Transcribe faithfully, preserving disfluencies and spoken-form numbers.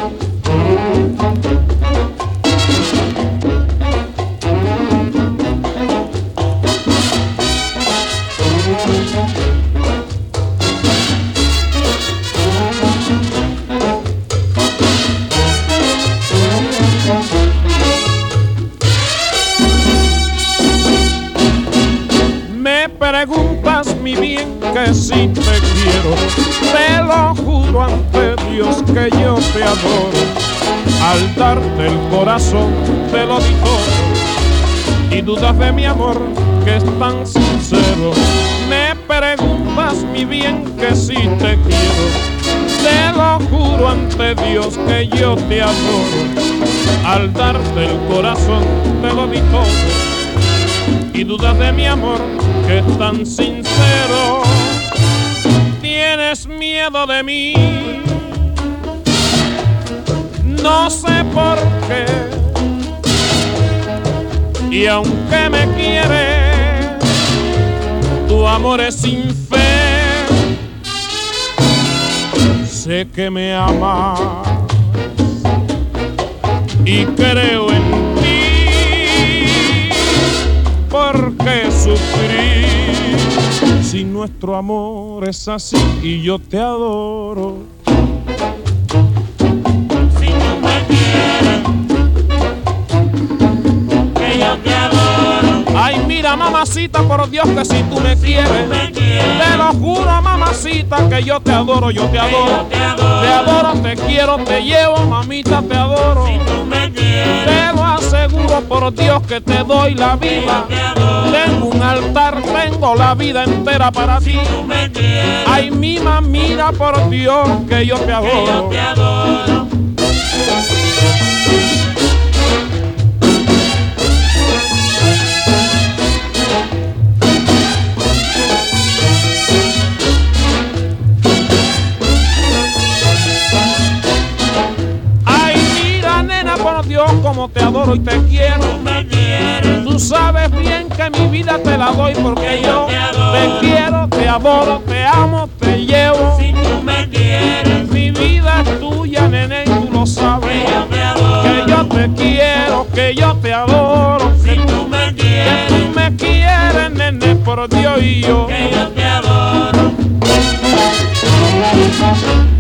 Preguntas, mi bien, que si te quiero, te lo juro ante Dios que yo te adoro. Al darte el corazón te lo di todo, y dudas de mi amor que es tan sincero. Me preguntas, mi bien, que si te quiero, te lo juro ante Dios que yo te adoro. Al darte el corazón te lo di todo, y dudas de mi amor que es tan sincero. Tienes miedo de mí, no sé por qué, y aunque me quieres, tu amor es sin fe. Sé que me amas y creo en ti, porque sufrir si nuestro amor es así y yo te adoro. Si tú me quieres, que yo te adoro. Ay, mira, mamacita, por Dios, que si tú me quieres, Si tú me quieres, te lo juro, mamacita, que yo te adoro, yo te adoro. yo te adoro. Te adoro, te quiero, te llevo, mamita, te adoro. Si tú me quieres, Te lo aseguro por Dios que te doy la vida. te adoro. Tengo un altar, tengo la vida entera para ti. Tú me quieres, Ay, mi mamita, por Dios que yo te que yo adoro. te adoro. Ay, mira, nena, por Dios como te adoro y te quiero. Tú me quieres, Tú sabes bien que mi vida te la doy porque yo te adoro. te quiero, te adoro, te amo, te llevo. si tú me quieres, Mi vida es tuya, nene, y tú lo sabes. que yo te adoro. Que yo te quiero, que yo te adoro. Si tú me Que quieres, tú me quieres, nene, por Dios y yo. que yo te adoro.